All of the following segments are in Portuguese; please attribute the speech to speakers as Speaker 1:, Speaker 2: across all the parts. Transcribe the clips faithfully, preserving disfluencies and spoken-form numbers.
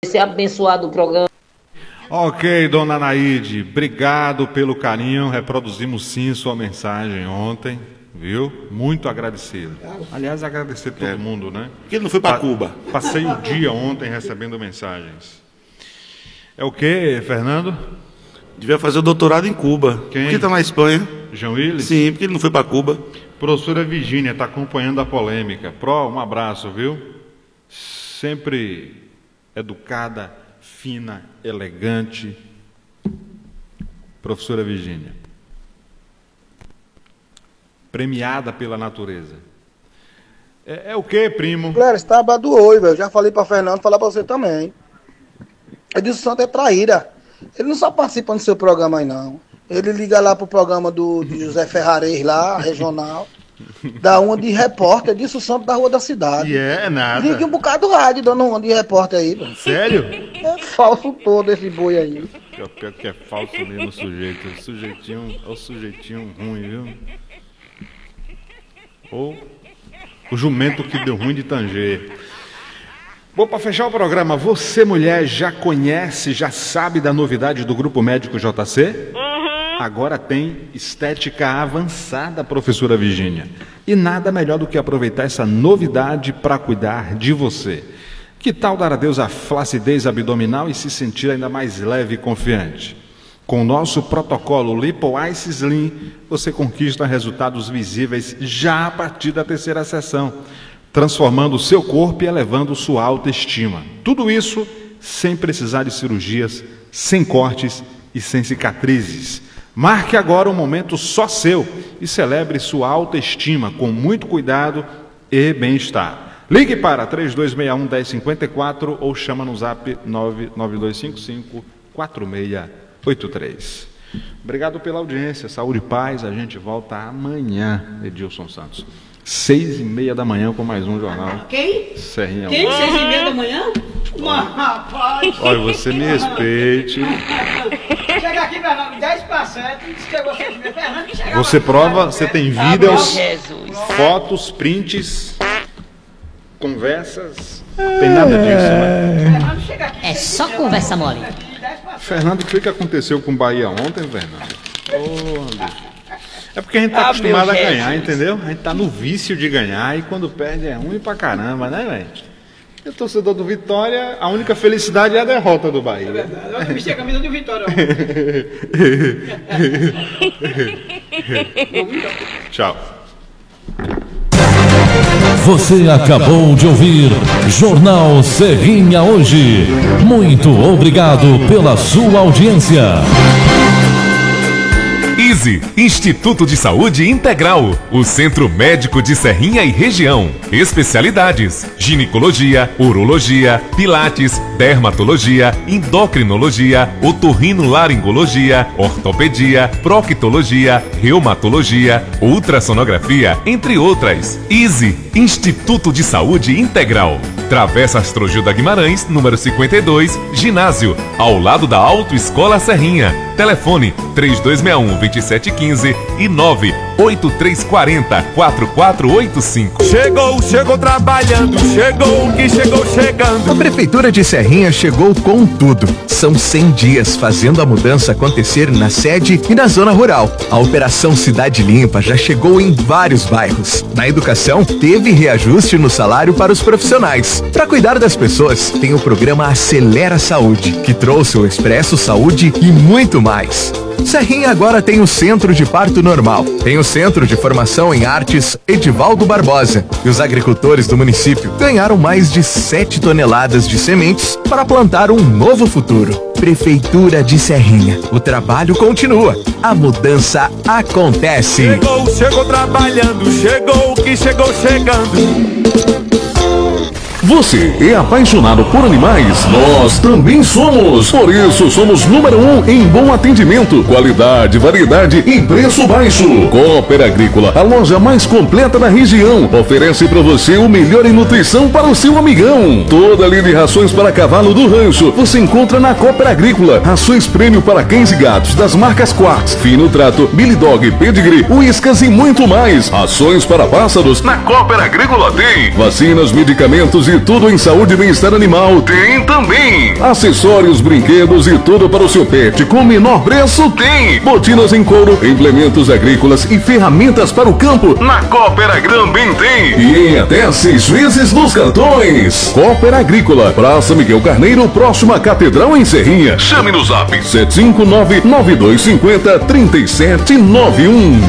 Speaker 1: Esse abençoado programa.
Speaker 2: Ok, dona Anaíde, obrigado pelo carinho. Reproduzimos sim sua mensagem ontem, viu? Muito agradecido. Aliás, agradecer a todo é. mundo, né?
Speaker 3: Porque ele não foi para Cuba.
Speaker 2: Passei o dia ontem recebendo mensagens. É o quê, Fernando?
Speaker 3: Devia fazer o doutorado em Cuba.
Speaker 2: Quem?
Speaker 3: Porque está na Espanha.
Speaker 2: João Willis?
Speaker 3: Sim, porque ele não foi para Cuba.
Speaker 2: Professora Virgínia está acompanhando a polêmica. Pro, um abraço, viu? Sempre educada, fina, elegante. Professora Virgínia. Premiada pela natureza. É, é o que, primo?
Speaker 4: Galera, você tá abadoou, velho. Já falei pra Fernando, falar pra você também. Eu disse que o Santo é traíra. Ele não só participa do seu programa aí, não. Ele liga lá pro programa do, do José Ferrarez lá, regional. Dá uma de repórter, disse o Santo da Rua da Cidade.
Speaker 2: E é, é nada.
Speaker 4: Liga um bocado do rádio dando uma de repórter aí, velho.
Speaker 2: Sério?
Speaker 4: É falso todo esse boi aí.
Speaker 2: Pior, pior que é falso mesmo o sujeito. O sujeitinho, o sujeitinho ruim, viu? Ou o jumento que deu ruim de tanger. Bom, para fechar o programa, você, mulher, já conhece, já sabe da novidade do Grupo Médico J C? Agora tem estética avançada, professora Virgínia. E nada melhor do que aproveitar essa novidade para cuidar de você. Que tal dar adeus à flacidez abdominal e se sentir ainda mais leve e confiante? Com o nosso protocolo Lipo Ice Slim, você conquista resultados visíveis já a partir da terceira sessão, transformando o seu corpo e elevando sua autoestima. Tudo isso sem precisar de cirurgias, sem cortes e sem cicatrizes. Marque agora um momento só seu e celebre sua autoestima com muito cuidado e bem-estar. Ligue para três dois seis um, um zero cinco quatro ou chama no zap nove nove dois cinco cinco, quatro seis oito três. Obrigado pela audiência, saúde e paz. A gente volta amanhã, Edilson Santos. Seis e meia da manhã com mais um jornal.
Speaker 5: Quem?
Speaker 2: Serrinha.
Speaker 5: Quem? Seis e meia da manhã? Mas, rapaz!
Speaker 2: Olha, você me respeite.
Speaker 5: Chega aqui, Fernando, dez para sete, chegou seis e meia, Fernando, que chegava.
Speaker 2: Você prova, você tem vídeos, fotos, prints, conversas. Não tem nada disso, né?
Speaker 5: Fernando, chega aqui.
Speaker 6: É só conversa mole.
Speaker 2: Fernando, o que foi que aconteceu com o Bahia ontem, Fernando? Oh, é porque a gente tá acostumado a ganhar, entendeu? A gente tá no vício de ganhar e quando perde é ruim pra caramba, né, velho? E o torcedor do Vitória, a única felicidade é a derrota do Bahia.
Speaker 5: É verdade, eu vesti a camisa do Vitória.
Speaker 2: Tchau.
Speaker 7: Você acabou de ouvir Jornal Serrinha Hoje. Muito obrigado pela sua audiência.
Speaker 8: Easy, Instituto de Saúde Integral, o Centro Médico de Serrinha e Região. Especialidades: ginecologia, urologia, pilates, dermatologia, endocrinologia, otorrinolaringologia, ortopedia, proctologia, reumatologia, ultrassonografia, entre outras. Easy, Instituto de Saúde Integral. Travessa Astrogilda Guimarães, número cinquenta e dois, ginásio, ao lado da Autoescola Serrinha. Telefone três dois seis um, dois sete um cinco e nove oito três quatro zero, quatro quatro oito cinco.
Speaker 9: Chegou, chegou trabalhando, chegou que chegou chegando.
Speaker 10: A Prefeitura de Serrinha chegou com tudo. São cem dias fazendo a mudança acontecer na sede e na zona rural. A Operação Cidade Limpa já chegou em vários bairros. Na educação, teve reajuste no salário para os profissionais. Para cuidar das pessoas, tem o programa Acelera Saúde, que trouxe o Expresso Saúde e muito mais. Serrinha agora tem o Centro de Parto Normal, tem o Centro de Formação em Artes Edivaldo Barbosa e os agricultores do município ganharam mais de sete toneladas de sementes para plantar um novo futuro. Prefeitura de Serrinha, o trabalho continua, a mudança acontece.
Speaker 9: Chegou, chegou trabalhando, chegou que chegou chegando.
Speaker 7: Você é apaixonado por animais? Nós também somos. Por isso, somos número um em bom atendimento, qualidade, variedade e preço baixo. Cooper Agrícola, a loja mais completa da região, oferece para você o melhor em nutrição para o seu amigão. Toda a linha de rações para cavalo do rancho você encontra na Cooper Agrícola. Rações prêmio para cães e gatos das marcas Quartz, Fino Trato, Billy Dog, Pedigree, Whiskas e muito mais. Rações para pássaros na Cooper Agrícola tem. Vacinas, medicamentos e e tudo em saúde e bem-estar animal tem também. Acessórios, brinquedos e tudo para o seu pet com menor preço tem. Botinas em couro, implementos agrícolas e ferramentas para o campo na Cooper também tem. E em até seis vezes nos cartões. Cooper Agrícola, Praça Miguel Carneiro, próxima à Catedral em Serrinha. Chame no zap sete cinco nove, nove dois cinco zero, três sete nove um.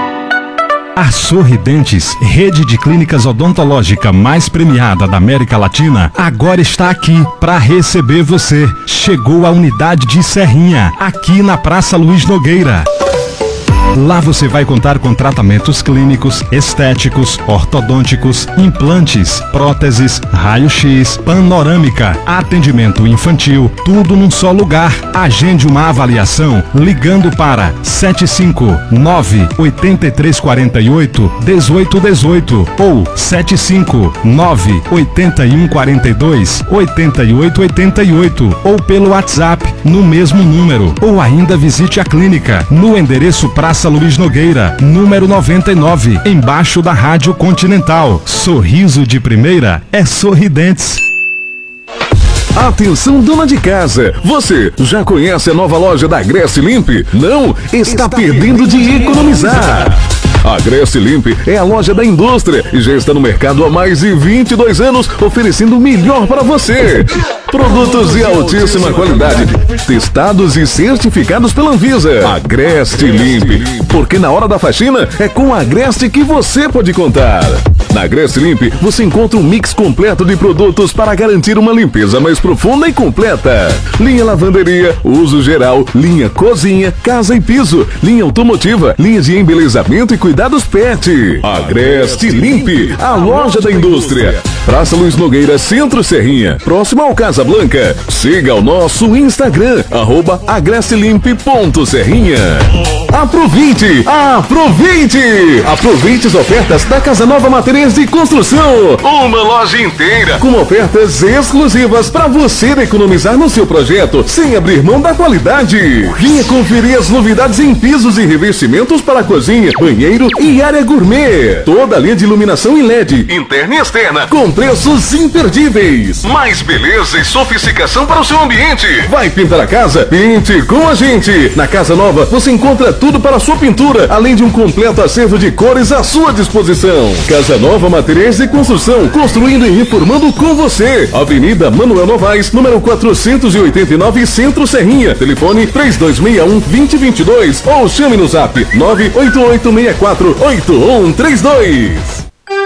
Speaker 1: A Sorridentes, rede de clínicas odontológica mais premiada da América Latina, agora está aqui para receber você. Chegou a unidade de Serrinha, aqui na Praça Luiz Nogueira. Lá você vai contar com tratamentos clínicos, estéticos, ortodônticos, implantes, próteses, raio-x, panorâmica, atendimento infantil, tudo num só lugar. Agende uma avaliação ligando para sete cinco nove, oito três quatro oito, um oito um oito ou sete cinco nove, oito um quatro dois, oito oito oito oito ou pelo WhatsApp no mesmo número, ou ainda visite a clínica no endereço Praça Luiz Nogueira, número noventa e nove, embaixo da Rádio Continental. Sorriso de primeira é Sorridentes.
Speaker 7: Atenção, dona de casa, você já conhece a nova loja da Agreste Limp? Não? Está perdendo de economizar. A Agreste Limp é a loja da indústria e já está no mercado há mais de vinte e dois anos, oferecendo o melhor para você. Produtos de altíssima qualidade, testados e certificados pela Anvisa. Agreste Limp, porque na hora da faxina é com a Agreste que você pode contar. Na Agreste Limp você encontra um mix completo de produtos para garantir uma limpeza mais profunda e completa. Linha lavanderia, uso geral, linha cozinha, casa e piso, linha automotiva, linha de embelezamento e cuidados pet. Agreste Limp, a loja da indústria. Praça Luiz Nogueira, Centro Serrinha, próximo ao Casa Blanca. Siga o nosso Instagram, arroba agrestelimp ponto serrinha. Aproveite! Aproveite! Aproveite as ofertas da Casa Nova Materiais de Construção. Uma loja inteira com ofertas exclusivas para você economizar no seu projeto sem abrir mão da qualidade. Venha conferir as novidades em pisos e revestimentos para cozinha, banheiro e área gourmet. Toda a linha de iluminação em L E D, interna e externa, com preços imperdíveis. Mais beleza e sofisticação para o seu ambiente. Vai pintar a casa? Pinte com a gente. Na Casa Nova você encontra tudo para a sua pintura, além de um completo acervo de cores à sua disposição. Casa Nova Materiais de Construção, construindo e reformando com você. Avenida Manuel Novaes, número quatrocentos e oitenta e nove, Centro Serrinha. Telefone três dois seis um, dois zero dois dois ou chame no zap nove oito oito seis quatro, oito um três dois.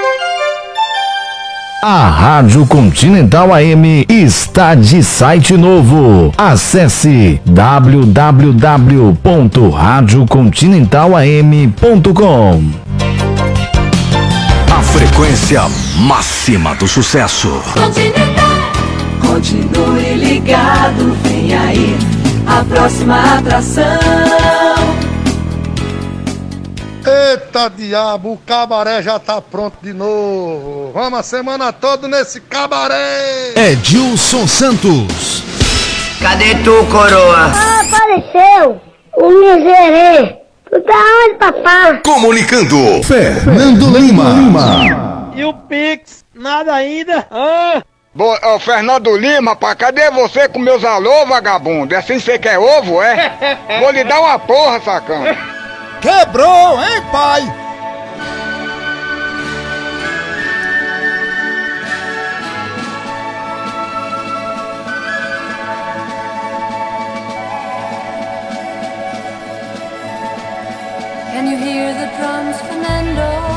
Speaker 6: A Rádio Continental A M está de site novo. Acesse w w w ponto rádio continental a m ponto com.
Speaker 11: A frequência máxima do sucesso.
Speaker 12: Continental. Continue ligado, vem aí a próxima atração.
Speaker 13: Eita diabo, o cabaré já tá pronto de novo. Vamos a semana toda nesse cabaré.
Speaker 1: Edilson Santos.
Speaker 14: Cadê tu, coroa?
Speaker 15: Ah, apareceu o miserê. Tu tá onde, papá?
Speaker 7: Comunicando, Fernando Lima.
Speaker 5: E o Pix, nada ainda? Ah.
Speaker 16: Bo, oh, Fernando Lima, pá, cadê você com meus alô, vagabundo? É assim você quer ovo, é? Vou lhe dar uma porra, sacão.
Speaker 13: Quebrou, hein, pai?
Speaker 12: Can you hear the drums, Fernando?